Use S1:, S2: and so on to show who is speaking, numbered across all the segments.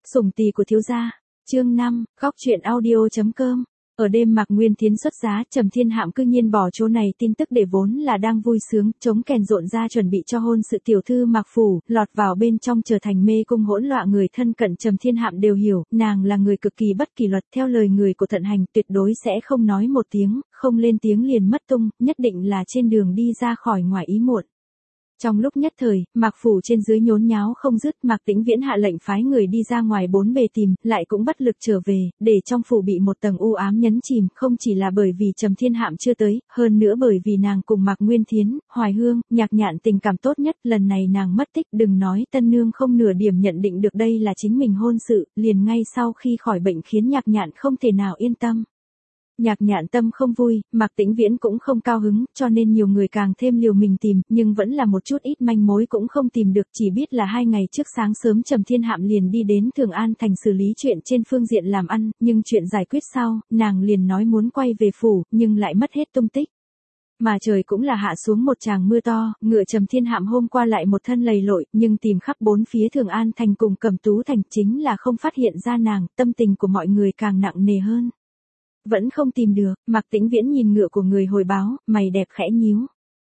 S1: Sủng tì của thiếu gia. Chương 5, góc truyện audio.com. Ở đêm Mạc Nguyên Thiến xuất giá, Trầm Thiên Hạm cư nhiên bỏ chỗ này tin tức để vốn là đang vui sướng, chống kèn rộn ra chuẩn bị cho hôn sự tiểu thư Mạc Phủ, lọt vào bên trong trở thành mê cung hỗn loạn. Người thân cận Trầm Thiên Hạm đều hiểu, nàng là người cực kỳ bất kỷ luật, theo lời người của Thận Hành, tuyệt đối sẽ không nói một tiếng, không lên tiếng liền mất tung, nhất định là trên đường đi ra khỏi ngoài ý muộn. Trong lúc nhất thời, Mạc Phủ trên dưới nhốn nháo không dứt, Mạc Tĩnh Viễn hạ lệnh phái người đi ra ngoài bốn bề tìm, lại cũng bất lực trở về, để trong phủ bị một tầng u ám nhấn chìm, không chỉ là bởi vì Trầm Thiên Hạm chưa tới, hơn nữa bởi vì nàng cùng Mạc Nguyên Thiến, Hoài Hương, Nhạc Nhạn tình cảm tốt nhất, lần này nàng mất tích, đừng nói tân nương không nửa điểm nhận định được đây là chính mình hôn sự, liền ngay sau khi khỏi bệnh khiến Nhạc Nhạn không thể nào yên tâm. Nhạc Nhạn tâm không vui, Mạc Tĩnh Viễn cũng không cao hứng, cho nên nhiều người càng thêm liều mình tìm, nhưng vẫn là một chút ít manh mối cũng không tìm được, chỉ biết là 2 ngày trước sáng sớm Trầm Thiên Hạm liền đi đến Thường An Thành xử lý chuyện trên phương diện làm ăn, nhưng chuyện giải quyết sau, nàng liền nói muốn quay về phủ, nhưng lại mất hết tung tích. Mà trời cũng là hạ xuống một tràng mưa to, ngựa Trầm Thiên Hạm hôm qua lại một thân lầy lội, nhưng tìm khắp bốn phía Thường An Thành cùng Cẩm Tú Thành chính là không phát hiện ra nàng, tâm tình của mọi người càng nặng nề hơn. Vẫn không tìm được, Mạc Tĩnh Viễn nhìn ngựa của người hồi báo, mày đẹp khẽ nhíu.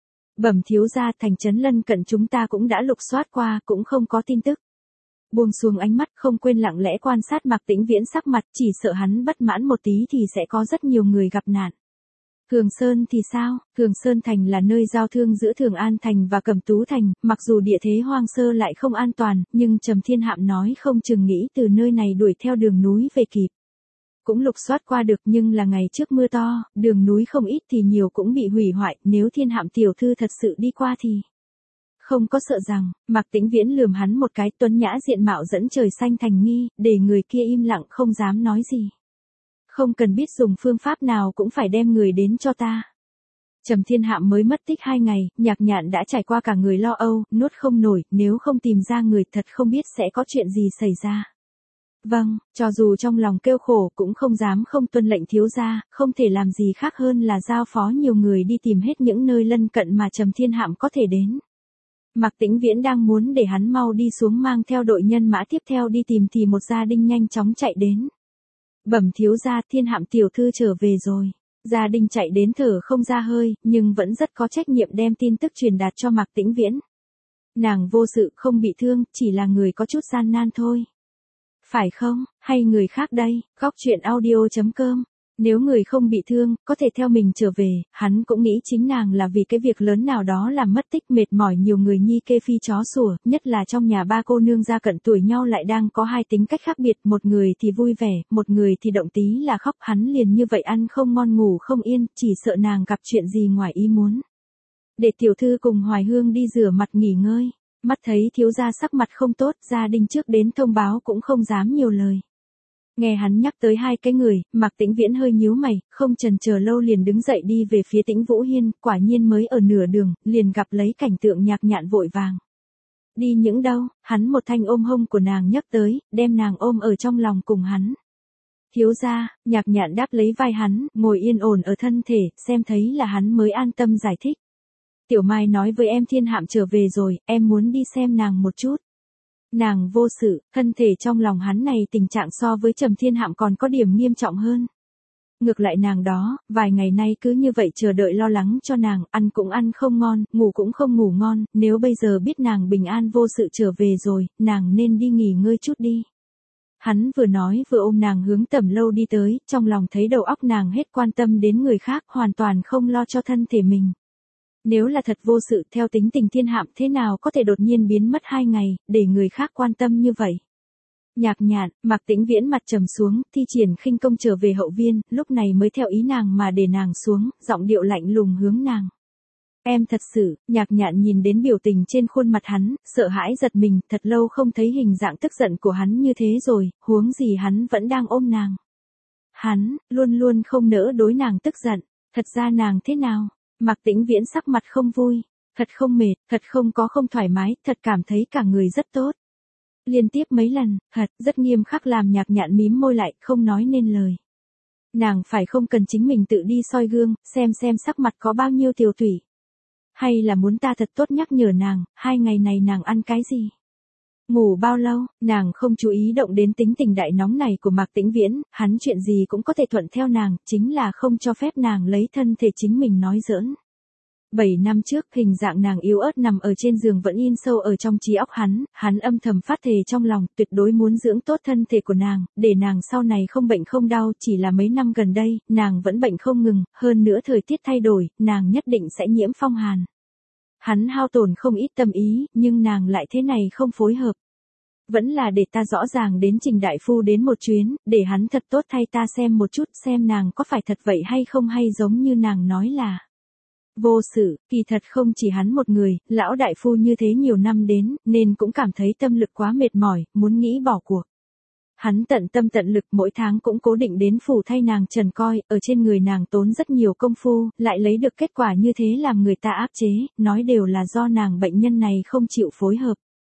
S1: Bẩm thiếu gia, thành trấn lân cận chúng ta cũng đã lục soát qua, cũng không có tin tức. Buông xuống ánh mắt, không quên lặng lẽ quan sát Mạc Tĩnh Viễn sắc mặt, chỉ sợ hắn bất mãn một tí thì sẽ có rất nhiều người gặp nạn. Thường Sơn thì sao? Thường Sơn Thành là nơi giao thương giữa Thường An Thành và Cẩm Tú Thành, mặc dù địa thế hoang sơ lại không an toàn, nhưng Trầm Thiên Hạm nói không chừng nghĩ từ nơi này đuổi theo đường núi về kịp. Cũng lục soát qua được nhưng là ngày trước mưa to, đường núi không ít thì nhiều cũng bị hủy hoại, nếu Thiên Hạm tiểu thư thật sự đi qua thì... Không có sợ rằng, Mạc Tĩnh Viễn lườm hắn một cái, tuấn nhã diện mạo dẫn trời xanh thành nghi, để người kia im lặng không dám nói gì. Không cần biết dùng phương pháp nào cũng phải đem người đến cho ta. Trầm Thiên Hạm mới mất tích 2 ngày, Nhạc Nhạn đã trải qua cả người lo âu, nuốt không nổi, nếu không tìm ra người thật không biết sẽ có chuyện gì xảy ra. Vâng, cho dù trong lòng kêu khổ cũng không dám không tuân lệnh thiếu gia, không thể làm gì khác hơn là giao phó nhiều người đi tìm hết những nơi lân cận mà Trầm Thiên Hạm có thể đến. Mạc Tĩnh Viễn đang muốn để hắn mau đi xuống mang theo đội nhân mã tiếp theo đi tìm thì một gia đình nhanh chóng chạy đến. Bẩm thiếu gia, Thiên Hạm tiểu thư trở về rồi. Gia đình chạy đến thở không ra hơi, nhưng vẫn rất có trách nhiệm đem tin tức truyền đạt cho Mạc Tĩnh Viễn. Nàng vô sự không bị thương, chỉ là người có chút gian nan thôi. Phải không, hay người khác đây, góc truyện audio.com. Nếu người không bị thương, có thể theo mình trở về, hắn cũng nghĩ chính nàng là vì cái việc lớn nào đó làm mất tích mệt mỏi nhiều người nhi kê phi chó sủa, nhất là trong nhà ba cô nương gia cận tuổi nhau lại đang có 2 tính cách khác biệt, một người thì vui vẻ, một người thì động tí là khóc, hắn liền như vậy ăn không ngon ngủ không yên, chỉ sợ nàng gặp chuyện gì ngoài ý muốn. Để tiểu thư cùng Hoài Hương đi rửa mặt nghỉ ngơi. Mắt thấy thiếu gia sắc mặt không tốt, gia đình trước đến thông báo cũng không dám nhiều lời. Nghe hắn nhắc tới 2 cái người, Mạc Tĩnh Viễn hơi nhíu mày, không chần chờ lâu liền đứng dậy đi về phía Tĩnh Vũ Hiên, quả nhiên mới ở nửa đường, liền gặp lấy cảnh tượng Nhạc Nhạn vội vàng. Đi những đâu, hắn một thanh ôm hông của nàng nhấc tới, đem nàng ôm ở trong lòng cùng hắn. Thiếu gia, Nhạc Nhạn đáp lấy vai hắn, ngồi yên ổn ở thân thể, xem thấy là hắn mới an tâm giải thích. Tiểu Mai nói với em Thiên Hạm trở về rồi, em muốn đi xem nàng một chút. Nàng vô sự, thân thể trong lòng hắn này tình trạng so với Trầm Thiên Hạm còn có điểm nghiêm trọng hơn. Ngược lại nàng đó, vài ngày nay cứ như vậy chờ đợi lo lắng cho nàng, ăn cũng ăn không ngon, ngủ cũng không ngủ ngon, nếu bây giờ biết nàng bình an vô sự trở về rồi, nàng nên đi nghỉ ngơi chút đi. Hắn vừa nói vừa ôm nàng hướng Tẩm lâu đi tới, trong lòng thấy đầu óc nàng hết quan tâm đến người khác, hoàn toàn không lo cho thân thể mình. Nếu là thật vô sự theo tính tình Thiên Hạm thế nào có thể đột nhiên biến mất 2 ngày, để người khác quan tâm như vậy. Nhạc Nhạn, Mạc Tĩnh Viễn mặt trầm xuống, thi triển khinh công trở về hậu viên, lúc này mới theo ý nàng mà để nàng xuống, giọng điệu lạnh lùng hướng nàng. Em thật sự, Nhạc Nhạn nhìn đến biểu tình trên khuôn mặt hắn, sợ hãi giật mình, thật lâu không thấy hình dạng tức giận của hắn như thế rồi, huống gì hắn vẫn đang ôm nàng. Hắn, luôn luôn không nỡ đối nàng tức giận, thật ra nàng thế nào? Mạc Tĩnh Viễn sắc mặt không vui, thật không mệt, thật không có không thoải mái, thật cảm thấy cả người rất tốt. Liên tiếp mấy lần, thật, rất nghiêm khắc làm Nhạc Nhạn mím môi lại, không nói nên lời. Nàng phải không cần chính mình tự đi soi gương, xem sắc mặt có bao nhiêu tiều tủy. Hay là muốn ta thật tốt nhắc nhở nàng, 2 ngày này nàng ăn cái gì? Ngủ bao lâu, nàng không chú ý động đến tính tình đại nóng này của Mạc Tĩnh Viễn, hắn chuyện gì cũng có thể thuận theo nàng, chính là không cho phép nàng lấy thân thể chính mình nói giỡn. 7 năm trước, hình dạng nàng yếu ớt nằm ở trên giường vẫn in sâu ở trong trí óc hắn âm thầm phát thề trong lòng, tuyệt đối muốn dưỡng tốt thân thể của nàng, để nàng sau này không bệnh không đau, chỉ là mấy năm gần đây, nàng vẫn bệnh không ngừng, hơn nữa thời tiết thay đổi, nàng nhất định sẽ nhiễm phong hàn. Hắn hao tổn không ít tâm ý, nhưng nàng lại thế này không phối hợp. Vẫn là để ta rõ ràng đến Trình đại phu đến một chuyến, để hắn thật tốt thay ta xem một chút xem nàng có phải thật vậy hay không hay giống như nàng nói là vô sự, kỳ thật không chỉ hắn một người, lão đại phu như thế nhiều năm đến, nên cũng cảm thấy tâm lực quá mệt mỏi, muốn nghĩ bỏ cuộc. Hắn tận tâm tận lực mỗi tháng cũng cố định đến phủ thay nàng trần coi, ở trên người nàng tốn rất nhiều công phu, lại lấy được kết quả như thế làm người ta áp chế, nói đều là do nàng bệnh nhân này không chịu phối hợp.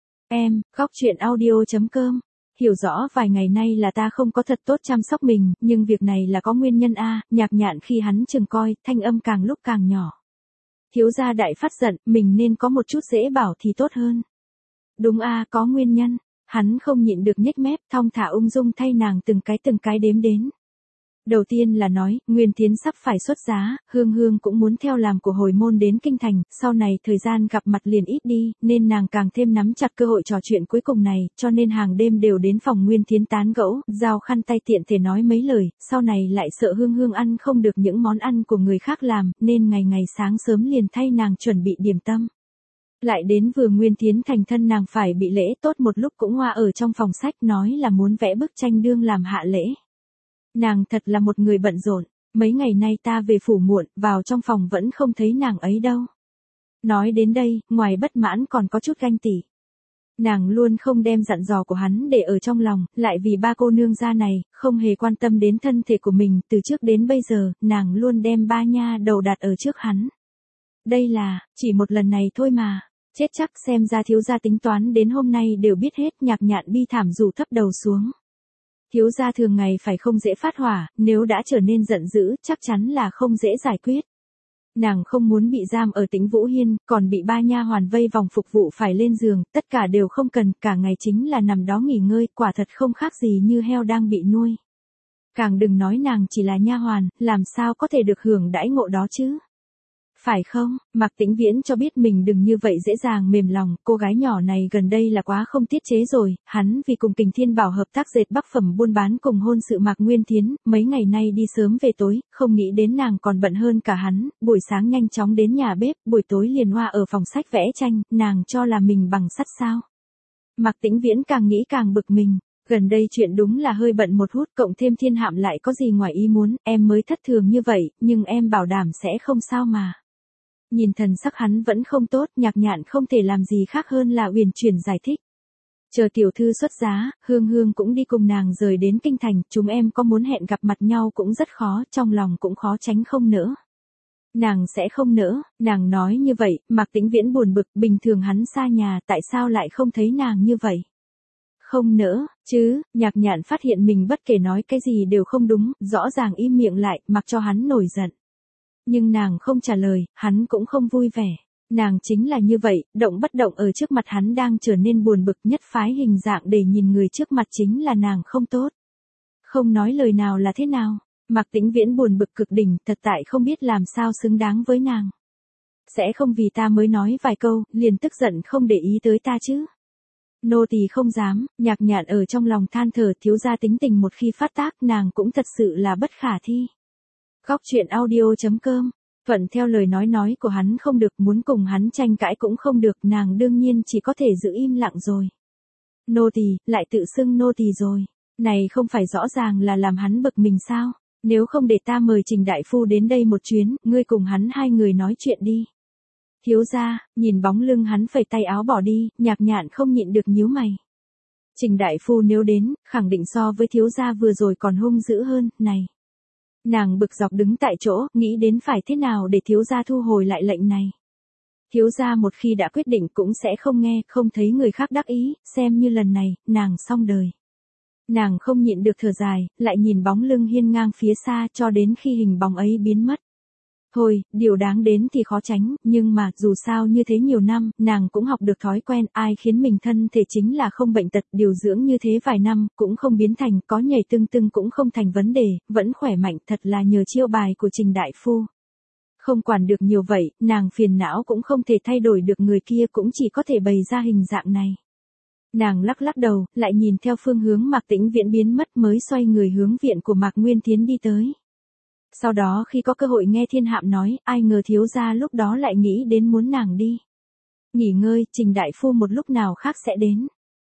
S1: Em, góc chuyện audio.com. Hiểu rõ vài ngày nay là ta không có thật tốt chăm sóc mình, nhưng việc này là có nguyên nhân a. Nhạc Nhạn khi hắn trừng coi, thanh âm càng lúc càng nhỏ. Thiếu gia đại phát giận, mình nên có một chút dễ bảo thì tốt hơn. Đúng a, có nguyên nhân. Hắn không nhịn được nhếch mép, thong thả ung dung thay nàng từng cái đếm đến. Đầu tiên là nói, Nguyên Thiến sắp phải xuất giá, Hương Hương cũng muốn theo làm của hồi môn đến kinh thành, sau này thời gian gặp mặt liền ít đi, nên nàng càng thêm nắm chặt cơ hội trò chuyện cuối cùng này, cho nên hàng đêm đều đến phòng Nguyên Thiến tán gẫu, giao khăn tay tiện thể nói mấy lời, sau này lại sợ Hương Hương ăn không được những món ăn của người khác làm, nên ngày sáng sớm liền thay nàng chuẩn bị điểm tâm. Lại đến vừa Nguyên Thiến thành thân nàng phải bị lễ tốt một lúc cũng hoa ở trong phòng sách nói là muốn vẽ bức tranh đương làm hạ lễ. Nàng thật là một người bận rộn, mấy ngày nay ta về phủ muộn, vào trong phòng vẫn không thấy nàng ấy đâu. Nói đến đây, ngoài bất mãn còn có chút ganh tị. Nàng luôn không đem dặn dò của hắn để ở trong lòng, lại vì ba cô nương gia này, không hề quan tâm đến thân thể của mình, từ trước đến bây giờ, nàng luôn đem ba nha đầu đặt ở trước hắn. Đây là, chỉ một lần này thôi mà, chết chắc xem ra thiếu gia tính toán đến hôm nay đều biết hết. Nhạc Nhạn bi thảm rủ thấp đầu xuống. Thiếu gia thường ngày phải không dễ phát hỏa, nếu đã trở nên giận dữ, chắc chắn là không dễ giải quyết. Nàng không muốn bị giam ở Tĩnh Vũ Hiên, còn bị ba nha hoàn vây vòng phục vụ phải lên giường, tất cả đều không cần, cả ngày chính là nằm đó nghỉ ngơi, quả thật không khác gì như heo đang bị nuôi. Càng đừng nói nàng chỉ là nha hoàn, làm sao có thể được hưởng đãi ngộ đó chứ? Phải không? Mạc Tĩnh Viễn cho biết mình đừng như vậy dễ dàng mềm lòng, cô gái nhỏ này gần đây là quá không tiết chế rồi, hắn vì cùng Kình Thiên Bảo hợp tác dệt bắc phẩm buôn bán cùng hôn sự Mạc Nguyên Thiến, mấy ngày nay đi sớm về tối, không nghĩ đến nàng còn bận hơn cả hắn, buổi sáng nhanh chóng đến nhà bếp, buổi tối liền hoa ở phòng sách vẽ tranh, nàng cho là mình bằng sắt sao. Mạc Tĩnh Viễn càng nghĩ càng bực mình. Gần đây chuyện đúng là hơi bận một hút, cộng thêm Thiên Hạm lại có gì ngoài ý muốn, em mới thất thường như vậy, nhưng em bảo đảm sẽ không sao mà. Nhìn thần sắc hắn vẫn không tốt, Nhạc Nhạn không thể làm gì khác hơn là uyển chuyển giải thích. Chờ tiểu thư xuất giá, Hương Hương cũng đi cùng nàng rời đến kinh thành, chúng em có muốn hẹn gặp mặt nhau cũng rất khó, trong lòng cũng khó tránh không nỡ. Nàng sẽ không nỡ, nàng nói như vậy, Mạc Tĩnh Viễn buồn bực, bình thường hắn xa nhà, tại sao lại không thấy nàng như vậy? Không nỡ, chứ, Nhạc Nhạn phát hiện mình bất kể nói cái gì đều không đúng, rõ ràng im miệng lại, mặc cho hắn nổi giận. Nhưng nàng không trả lời, hắn cũng không vui vẻ. Nàng chính là như vậy, động bất động ở trước mặt hắn đang trở nên buồn bực, nhất phái hình dạng để nhìn người trước mặt chính là nàng không tốt. Không nói lời nào là thế nào, Mạc Tĩnh Viễn buồn bực cực đỉnh, thật tại không biết làm sao xứng đáng với nàng. Sẽ không vì ta mới nói vài câu, liền tức giận không để ý tới ta chứ. Nô tỳ không dám, Nhạc Nhạn ở trong lòng than thở, thiếu gia tính tình một khi phát tác nàng cũng thật sự là bất khả thi. Góc chuyện audio.com. Thuận theo lời nói của hắn không được, muốn cùng hắn tranh cãi cũng không được, nàng đương nhiên chỉ có thể giữ im lặng rồi. Nô tỳ, lại tự xưng nô tỳ rồi. Này không phải rõ ràng là làm hắn bực mình sao? Nếu không để ta mời Trình đại phu đến đây một chuyến, ngươi cùng hắn hai người nói chuyện đi. Thiếu gia, nhìn bóng lưng hắn phẩy tay áo bỏ đi, Nhạc Nhạn không nhịn được nhíu mày. Trình đại phu nếu đến, khẳng định so với thiếu gia vừa rồi còn hung dữ hơn, này. Nàng bực dọc đứng tại chỗ, nghĩ đến phải thế nào để thiếu gia thu hồi lại lệnh này. Thiếu gia một khi đã quyết định cũng sẽ không nghe, không thấy người khác đắc ý, xem như lần này, nàng xong đời. Nàng không nhịn được thở dài, lại nhìn bóng lưng hiên ngang phía xa cho đến khi hình bóng ấy biến mất. Thôi, điều đáng đến thì khó tránh, nhưng mà dù sao như thế nhiều năm, nàng cũng học được thói quen, ai khiến mình thân thể chính là không bệnh tật, điều dưỡng như thế vài năm, cũng không biến thành, có nhảy tưng tưng cũng không thành vấn đề, vẫn khỏe mạnh, thật là nhờ chiêu bài của Trình đại phu. Không quản được nhiều vậy, nàng phiền não cũng không thể thay đổi được người kia, cũng chỉ có thể bày ra hình dạng này. Nàng lắc lắc đầu, lại nhìn theo phương hướng Mạc Tĩnh Viễn biến mất mới xoay người hướng viện của Mạc Nguyên Thiến đi tới. Sau đó khi có cơ hội nghe Thiên Hạm nói, ai ngờ thiếu gia lúc đó lại nghĩ đến muốn nàng đi nghỉ ngơi, Trình đại phu một lúc nào khác sẽ đến.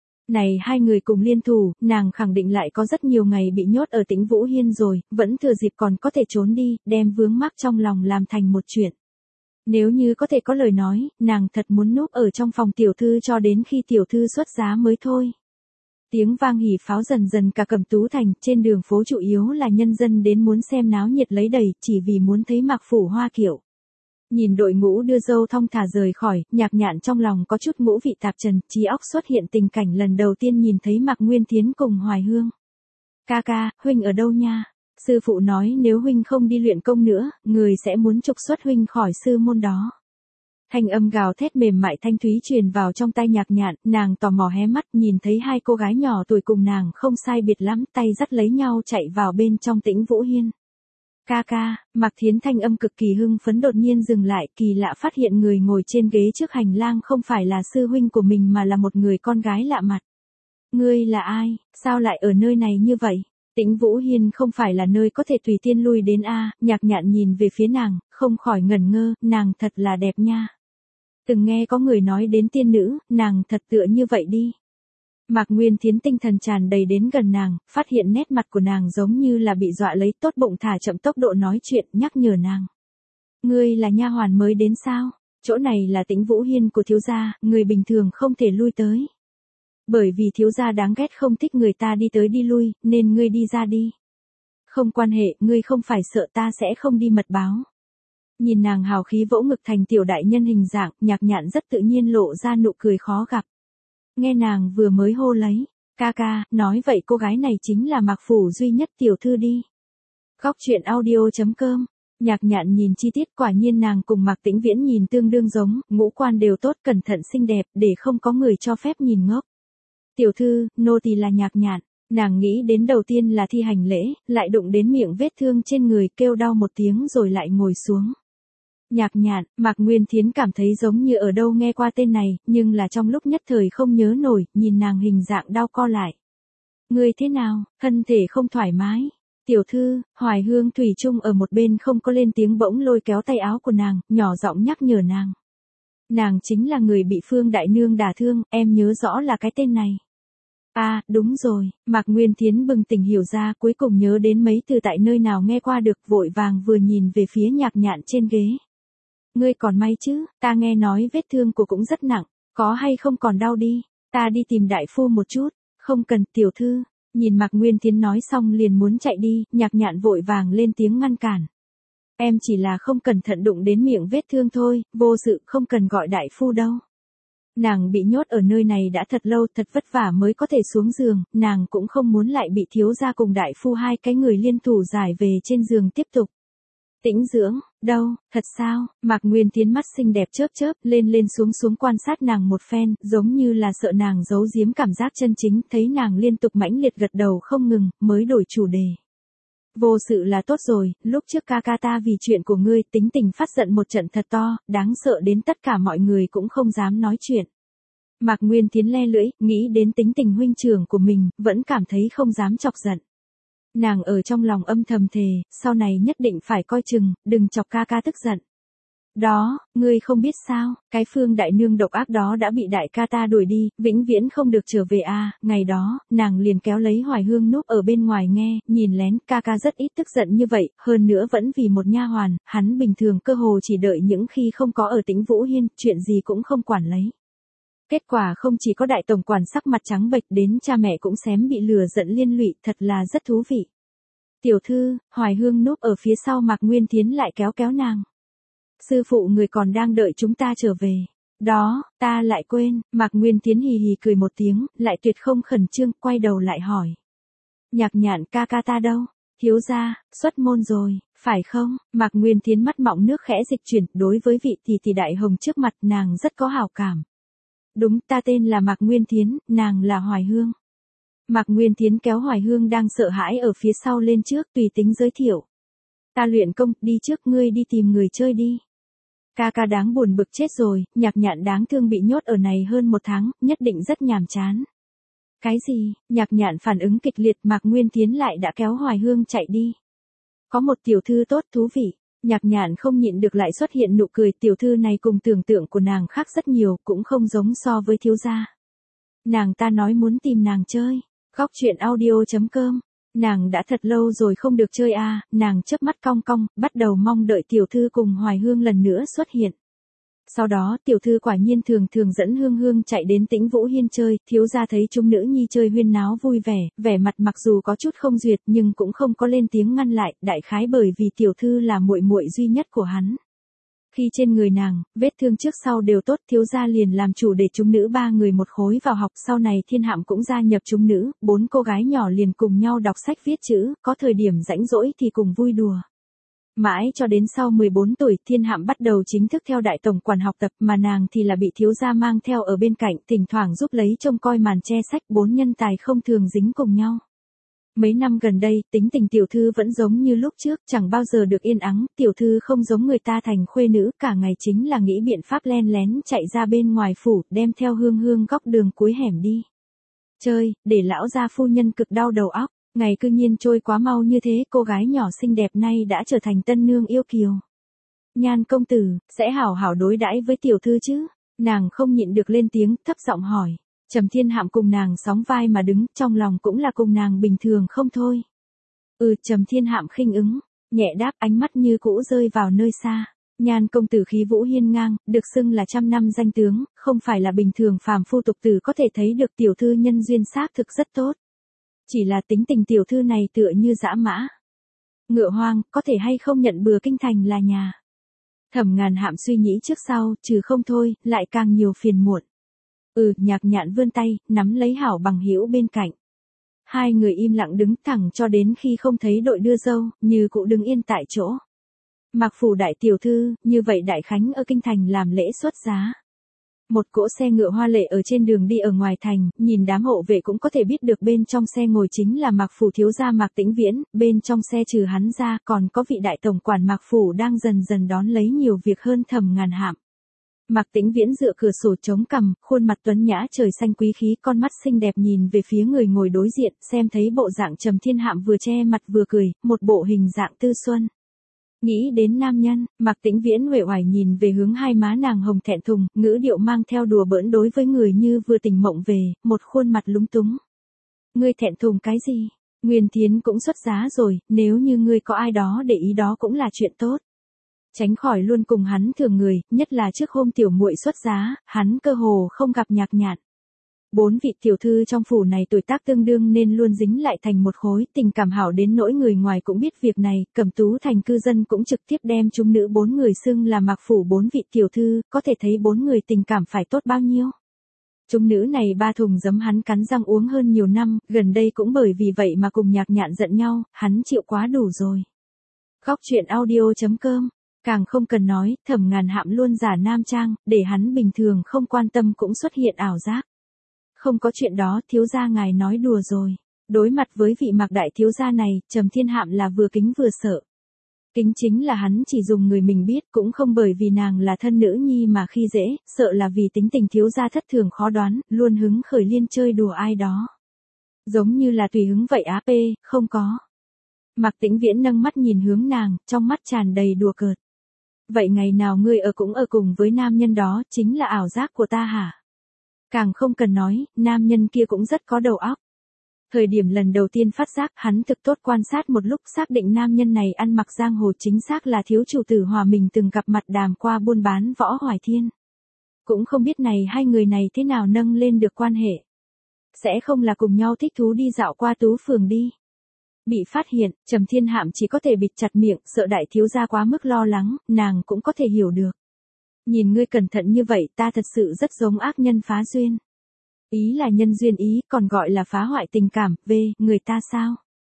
S1: Này hai người cùng liên thủ, nàng khẳng định lại có rất nhiều ngày bị nhốt ở Tĩnh Vũ Hiên rồi, vẫn thừa dịp còn có thể trốn đi, đem vướng mắc trong lòng làm thành một chuyện. Nếu như có thể có lời nói, nàng thật muốn núp ở trong phòng tiểu thư cho đến khi tiểu thư xuất giá mới thôi. Tiếng vang hỉ pháo dần dần cả Cẩm Tú Thành, trên đường phố chủ yếu là nhân dân đến muốn xem náo nhiệt lấy đầy, chỉ vì muốn thấy Mạc Phủ Hoa Kiệu. Nhìn đội ngũ đưa dâu thong thả rời khỏi, Nhạc Nhạn trong lòng có chút ngũ vị tạp trần, trí óc xuất hiện tình cảnh lần đầu tiên nhìn thấy Mạc Nguyên Thiến cùng Hoài Hương. Ca ca, huynh ở đâu nha? Sư phụ nói nếu huynh không đi luyện công nữa, người sẽ muốn trục xuất huynh khỏi sư môn đó. Thanh âm gào thét mềm mại thanh thúy truyền vào trong tai Nhạc Nhạn, nàng tò mò hé mắt nhìn thấy hai cô gái nhỏ tuổi cùng nàng không sai biệt lắm, tay dắt lấy nhau chạy vào bên trong Tĩnh Vũ Hiên. Ca ca, Mạc Thiến thanh âm cực kỳ hưng phấn đột nhiên dừng lại, kỳ lạ phát hiện người ngồi trên ghế trước hành lang không phải là sư huynh của mình mà là một người con gái lạ mặt. Ngươi là ai, sao lại ở nơi này như vậy? Tĩnh Vũ Hiên không phải là nơi có thể tùy tiên lui đến a. Nhạc Nhạn nhìn về phía nàng, không khỏi ngẩn ngơ, nàng thật là đẹp nha. Từng nghe có người nói đến tiên nữ, nàng thật tựa như vậy đi. Mạc Nguyên Thiến tinh thần tràn đầy đến gần nàng, phát hiện nét mặt của nàng giống như là bị dọa lấy, tốt bụng thả chậm tốc độ nói chuyện, nhắc nhở nàng. Ngươi là nha hoàn mới đến sao? Chỗ này là Tĩnh Vũ Hiên của thiếu gia, người bình thường không thể lui tới. Bởi vì thiếu gia đáng ghét không thích người ta đi tới đi lui, nên ngươi đi ra đi. Không quan hệ, ngươi không phải sợ ta sẽ không đi mật báo. Nhìn nàng hào khí vỗ ngực thành tiểu đại nhân hình dạng, Nhạc Nhạn rất tự nhiên lộ ra nụ cười khó gặp. Nghe nàng vừa mới hô lấy, ca ca, nói vậy cô gái này chính là Mạc Phủ duy nhất tiểu thư đi. Góc truyện audio.com. Nhạc Nhạn nhìn chi tiết, quả nhiên nàng cùng Mạc Tĩnh Viễn nhìn tương đương giống, ngũ quan đều tốt, cẩn thận xinh đẹp, để không có người cho phép nhìn ngốc. Tiểu thư, nô tỳ là Nhạc Nhạn. Nàng nghĩ đến đầu tiên là thi hành lễ, lại đụng đến miệng vết thương trên người, kêu đau một tiếng rồi lại ngồi xuống. Nhạc Nhạn, Mạc Nguyên Thiến cảm thấy giống như ở đâu nghe qua tên này, nhưng là trong lúc nhất thời không nhớ nổi, nhìn nàng hình dạng đau co lại. Ngươi thế nào, thân thể không thoải mái? Tiểu thư, Hoài Hương thủy chung ở một bên không có lên tiếng, bỗng lôi kéo tay áo của nàng, nhỏ giọng nhắc nhở nàng. Nàng chính là người bị Phương đại nương đả thương, em nhớ rõ là cái tên này. À, đúng rồi, Mạc Nguyên Thiến bừng tỉnh hiểu ra, cuối cùng nhớ đến mấy từ tại nơi nào nghe qua được, vội vàng vừa nhìn về phía Nhạc Nhạn trên ghế. Ngươi còn may chứ, ta nghe nói vết thương của cũng rất nặng, có hay không còn đau đi, ta đi tìm đại phu một chút, không cần tiểu thư. Nhìn Mạc Nguyên Thiến nói xong liền muốn chạy đi, Nhạc Nhạn vội vàng lên tiếng ngăn cản. Em chỉ là không cẩn thận đụng đến miệng vết thương thôi, vô sự, không cần gọi đại phu đâu. Nàng bị nhốt ở nơi này đã thật lâu, thật vất vả mới có thể xuống giường, nàng cũng không muốn lại bị thiếu gia cùng đại phu hai cái người liên thủ giải về trên giường tiếp tục. Tĩnh dưỡng, đâu, thật sao? Mạc Nguyên Thiến mắt xinh đẹp chớp chớp, lên lên xuống xuống quan sát nàng một phen, giống như là sợ nàng giấu giếm cảm giác chân chính, thấy nàng liên tục mãnh liệt gật đầu không ngừng, mới đổi chủ đề. Vô sự là tốt rồi, lúc trước ca ca ta vì chuyện của ngươi tính tình phát giận một trận thật to, đáng sợ đến tất cả mọi người cũng không dám nói chuyện. Mạc Nguyên Thiến le lưỡi, nghĩ đến tính tình huynh trưởng của mình, vẫn cảm thấy không dám chọc giận. Nàng ở trong lòng âm thầm thề, sau này nhất định phải coi chừng, đừng chọc ca ca tức giận. Đó, ngươi không biết sao, cái Phương đại nương độc ác đó đã bị đại ca ta đuổi đi, vĩnh viễn không được trở về à. Ngày đó, nàng liền kéo lấy Hoài Hương núp ở bên ngoài nghe, nhìn lén, ca ca rất ít tức giận như vậy, hơn nữa vẫn vì một nha hoàn, hắn bình thường cơ hồ chỉ đợi những khi không có ở Tĩnh Vũ Hiên, chuyện gì cũng không quản lấy. Kết quả không chỉ có đại tổng quản sắc mặt trắng bệch, đến cha mẹ cũng xém bị lừa giận liên lụy, thật là rất thú vị. Tiểu thư, Hoài Hương núp ở phía sau Mạc Nguyên Thiến lại kéo kéo nàng. Sư phụ người còn đang đợi chúng ta trở về. Đó, ta lại quên, Mạc Nguyên Thiến hì hì cười một tiếng, lại tuyệt không khẩn trương, quay đầu lại hỏi. Nhạc Nhạn ca ca ta đâu? thiếu gia, xuất môn rồi, phải không? Mạc Nguyên Thiến mắt mọng nước khẽ dịch chuyển, đối với vị tỷ đại hồng trước mặt nàng rất có hảo cảm. Đúng, ta tên là Mạc Nguyên Thiến, nàng là Hoài Hương. Mạc Nguyên Thiến kéo Hoài Hương đang sợ hãi ở phía sau lên trước, tùy tính giới thiệu. Ta luyện công, đi trước, ngươi đi tìm người chơi đi. Ca ca đáng buồn bực chết rồi, Nhạc Nhạn đáng thương bị nhốt ở này hơn 1 tháng, nhất định rất nhàm chán. Cái gì? Nhạc Nhạn phản ứng kịch liệt, Mạc Nguyên Thiến lại đã kéo Hoài Hương chạy đi. Có một tiểu thư tốt thú vị. Nhạc Nhạn không nhịn được lại xuất hiện nụ cười, tiểu thư này cùng tưởng tượng của nàng khác rất nhiều, cũng không giống so với thiếu gia. Nàng ta nói muốn tìm nàng chơi. Góc chuyện audio.com. Nàng đã thật lâu rồi không được chơi à, nàng chớp mắt cong cong, bắt đầu mong đợi tiểu thư cùng Hoài Hương lần nữa xuất hiện. Sau đó tiểu thư quả nhiên thường dẫn Hương chạy đến Tĩnh Vũ Hiên chơi, thiếu gia thấy chúng nữ nhi chơi huyên náo vui vẻ, vẻ mặt mặc dù có chút không duyệt nhưng cũng không có lên tiếng ngăn lại, đại khái bởi vì tiểu thư là muội muội duy nhất của hắn. Khi trên người nàng, vết thương trước sau đều tốt, thiếu gia liền làm chủ để chúng nữ 3 người một khối vào học, sau này Thiên Hạm cũng gia nhập chúng nữ, 4 cô gái nhỏ liền cùng nhau đọc sách viết chữ, có thời điểm rãnh rỗi thì cùng vui đùa. Mãi cho đến sau 14 tuổi, Thiên Hạm bắt đầu chính thức theo đại tổng quản học tập, mà nàng thì là bị thiếu gia mang theo ở bên cạnh, thỉnh thoảng giúp lấy trông coi màn che sách, 4 nhân tài không thường dính cùng nhau. Mấy năm gần đây, tính tình tiểu thư vẫn giống như lúc trước, chẳng bao giờ được yên ắng, tiểu thư không giống người ta thành khuê nữ, cả ngày chính là nghĩ biện pháp len lén chạy ra bên ngoài phủ, đem theo Hương góc đường cuối hẻm đi chơi, để lão gia phu nhân cực đau đầu óc. Ngày cư nhiên trôi quá mau như thế, cô gái nhỏ xinh đẹp nay đã trở thành tân nương yêu kiều. Nhan công tử, sẽ hảo hảo đối đãi với tiểu thư chứ? Nàng không nhịn được lên tiếng, thấp giọng hỏi. Trầm Thiên Hạm cùng nàng sóng vai mà đứng, trong lòng cũng là cùng nàng bình thường không thôi. Trầm Thiên Hạm khinh ứng, nhẹ đáp, ánh mắt như cũ rơi vào nơi xa. Nhan công tử khí vũ hiên ngang, được xưng là 100 năm danh tướng, không phải là bình thường phàm phu tục tử có thể thấy được, tiểu thư nhân duyên xác thực rất tốt. Chỉ là tính tình tiểu thư này tựa như dã mã. Ngựa hoang, có thể hay không nhận bừa kinh thành là nhà. Thẩm Ngàn Hạm suy nghĩ trước sau, trừ không thôi, lại càng nhiều phiền muộn. Nhạc Nhạn vươn tay, nắm lấy hảo bằng hữu bên cạnh. Hai người im lặng đứng thẳng cho đến khi không thấy đội đưa dâu, như cụ đứng yên tại chỗ. Mạc phủ đại tiểu thư, như vậy đại khánh ở kinh thành làm lễ xuất giá. Một cỗ xe ngựa hoa lệ ở trên đường đi ở ngoài thành, nhìn đám hộ vệ cũng có thể biết được bên trong xe ngồi chính là Mạc phủ thiếu gia Mạc Tĩnh Viễn, bên trong xe trừ hắn ra còn có vị đại tổng quản Mạc phủ đang dần dần đón lấy nhiều việc hơn Thẩm Ngàn Hạm. Mạc Tĩnh Viễn dựa cửa sổ chống cằm, khuôn mặt tuấn nhã trời xanh quý khí, con mắt xinh đẹp nhìn về phía người ngồi đối diện, xem thấy bộ dạng Trầm Thiên Hạm vừa che mặt vừa cười, một bộ hình dạng tư xuân. Nghĩ đến nam nhân, Mạc Tĩnh Viễn uể oải nhìn về hướng hai má nàng hồng thẹn thùng, ngữ điệu mang theo đùa bỡn đối với người như vừa tỉnh mộng về, một khuôn mặt lúng túng. Ngươi thẹn thùng cái gì? Nguyên Thiến cũng xuất giá rồi, nếu như ngươi có ai đó để ý đó cũng là chuyện tốt. Tránh khỏi luôn cùng hắn thường người, nhất là trước hôm tiểu muội xuất giá, hắn cơ hồ không gặp Nhạc Nhạn. 4 vị tiểu thư trong phủ này tuổi tác tương đương nên luôn dính lại thành một khối, tình cảm hảo đến nỗi người ngoài cũng biết việc này, Cẩm Tú thành cư dân cũng trực tiếp đem chúng nữ 4 người xưng là Mạc phủ 4 vị tiểu thư, có thể thấy 4 người tình cảm phải tốt bao nhiêu. Chúng nữ này 3 thùng giấm hắn cắn răng uống hơn nhiều năm, gần đây cũng bởi vì vậy mà cùng Nhạc Nhạn giận nhau, hắn chịu quá đủ rồi. Góc chuyện audio.com. Càng không cần nói, Thẩm Ngàn Hạm luôn giả nam trang, để hắn bình thường không quan tâm cũng xuất hiện ảo giác. Không có chuyện đó, thiếu gia ngài nói đùa rồi. Đối mặt với vị Mạc đại thiếu gia này, Trầm Thiên Hạm là vừa kính vừa sợ. Kính chính là hắn chỉ dùng người mình biết, cũng không bởi vì nàng là thân nữ nhi mà khi dễ, sợ là vì tính tình thiếu gia thất thường khó đoán, luôn hứng khởi liên chơi đùa ai đó. Giống như là tùy hứng vậy á, không có. Mạc Tĩnh Viễn nâng mắt nhìn hướng nàng, trong mắt tràn đầy đùa cợt. Vậy ngày nào ngươi cũng ở cùng với nam nhân đó, chính là ảo giác của ta hả? Càng không cần nói, nam nhân kia cũng rất có đầu óc. Thời điểm lần đầu tiên phát giác, hắn thực tốt quan sát một lúc, xác định nam nhân này ăn mặc giang hồ chính xác là thiếu chủ tử Hòa mình từng gặp mặt đàm qua buôn bán Võ Hoài Thiên. Cũng không biết này hai người này thế nào nâng lên được quan hệ. Sẽ không là cùng nhau thích thú đi dạo qua Tú Phường đi. Bị phát hiện, Trầm Thiên Hạm chỉ có thể bịt chặt miệng, sợ đại thiếu gia quá mức lo lắng, nàng cũng có thể hiểu được. Nhìn ngươi cẩn thận như vậy, ta thật sự rất giống ác nhân phá duyên. Ý là nhân duyên ý, còn gọi là phá hoại tình cảm, người ta sao?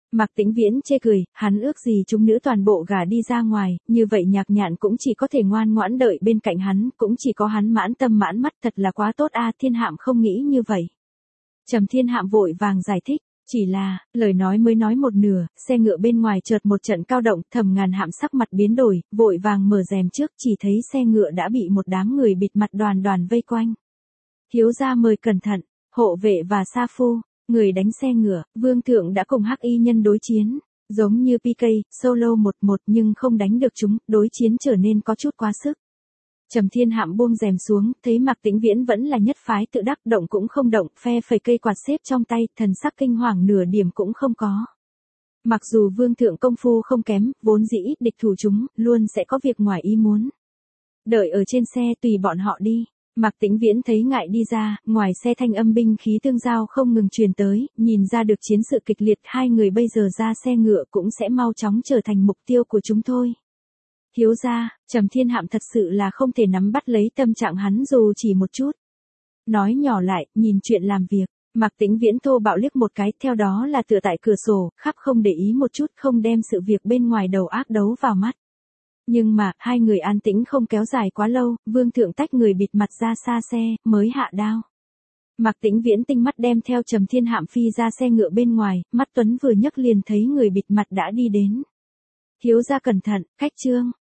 S1: Mạc Tĩnh Viễn chê cười, hắn ước gì chúng nữ toàn bộ gả đi ra ngoài, như vậy Nhạc Nhạn cũng chỉ có thể ngoan ngoãn đợi bên cạnh hắn, cũng chỉ có hắn mãn tâm mãn mắt, thật là quá tốt a. Thiên Hạm không nghĩ như vậy. Trầm Thiên Hạm vội vàng giải thích, chỉ là, lời nói mới nói một nửa, xe ngựa bên ngoài chợt một trận cao động, Thẩm Ngàn Hạm sắc mặt biến đổi, vội vàng mở rèm trước, chỉ thấy xe ngựa đã bị một đám người bịt mặt đoàn đoàn vây quanh. Thiếu gia mời cẩn thận, hộ vệ và sa phu, người đánh xe ngựa, Vương thượng đã cùng Hắc Y nhân đối chiến, giống như PK, solo 1-1 nhưng không đánh được chúng, đối chiến trở nên có chút quá sức. Trầm Thiên Hạm buông rèm xuống, thấy Mạc Tĩnh Viễn vẫn là nhất phái tự đắc, động cũng không động, phe phẩy cây quạt xếp trong tay, thần sắc kinh hoàng nửa điểm cũng không có. Mặc dù Vương thượng công phu không kém, vốn dĩ địch thủ chúng, luôn sẽ có việc ngoài ý muốn. Đợi ở trên xe tùy bọn họ đi. Mạc Tĩnh Viễn thấy ngại đi ra, ngoài xe thanh âm binh khí tương giao không ngừng truyền tới, nhìn ra được chiến sự kịch liệt, hai người bây giờ ra xe ngựa cũng sẽ mau chóng trở thành mục tiêu của chúng thôi. Thiếu gia, Trầm Thiên Hạm thật sự là không thể nắm bắt lấy tâm trạng hắn dù chỉ một chút. Nói nhỏ lại, nhìn chuyện làm việc, Mạc Tĩnh Viễn thô bạo liếc một cái, theo đó là tựa tại cửa sổ, khắp không để ý một chút, không đem sự việc bên ngoài đầu ác đấu vào mắt. Nhưng mà, hai người an tĩnh không kéo dài quá lâu, Vương thượng tách người bịt mặt ra xa xe, mới hạ đao. Mạc Tĩnh Viễn tinh mắt đem theo Trầm Thiên Hạm phi ra xe ngựa bên ngoài, mắt Tuấn vừa nhấc liền thấy người bịt mặt đã đi đến. Thiếu gia cẩn thận, cách trương.